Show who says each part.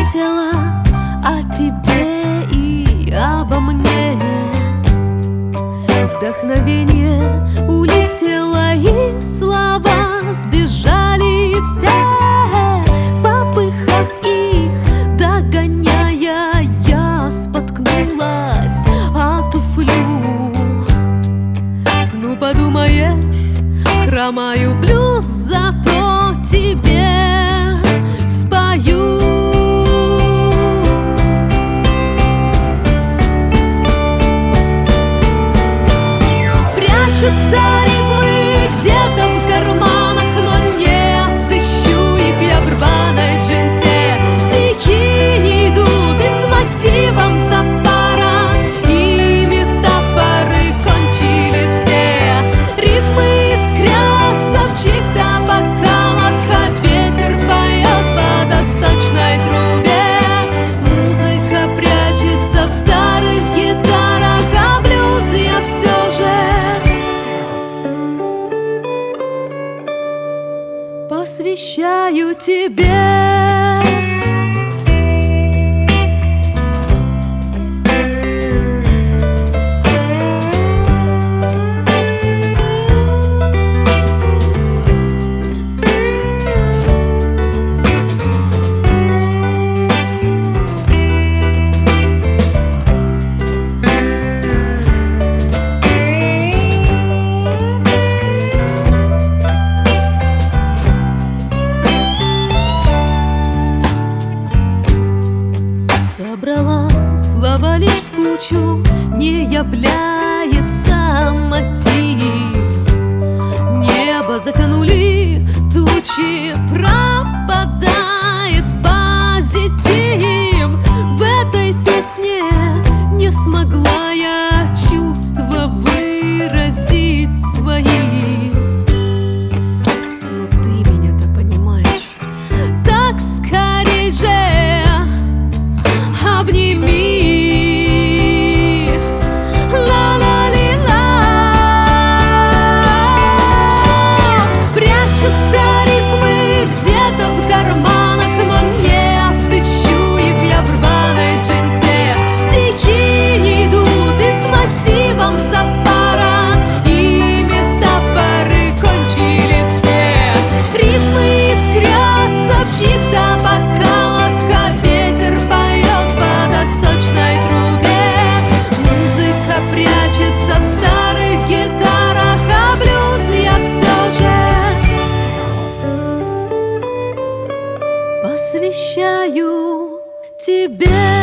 Speaker 1: улетела о тебе и обо мне. Вдохновение улетело, и слова сбежали все. В попыхах их догоняя, я споткнулась о туфлю. Ну, подумаешь, хромаю блюз, зато тебе спою. Прячутся рифмы где-то в карманах, но нет, ищу их я в рваной джинсе. Стихи не идут и с мотивом запара, и метафоры кончились все. Рифмы искрятся в чьих-то бокалах, а ветер поет в водосточной трубе. Музыка прячется в старых гитарах, а блюз я все же посвящаю тебе. Собрала слова лишь в кучу, не является мотив. Небо затянули тучи, пропадает позитив. В этой песне не смогла я чувства выразить свои. Но ты меня-то понимаешь, так скорей же обними. Ла-ла-ли-ла. Прячутся рифмы где-то в карманах, но нет, ищу их я в рваной джинсе. Стихи не идут и с мотивом запара, и метафоры кончились все. Рифмы искрятся в чьих-то бокалах, а ветер поет в водосточной трубе. Музыка прячется в старых гитарах, а блюз я все же посвящаю тебе.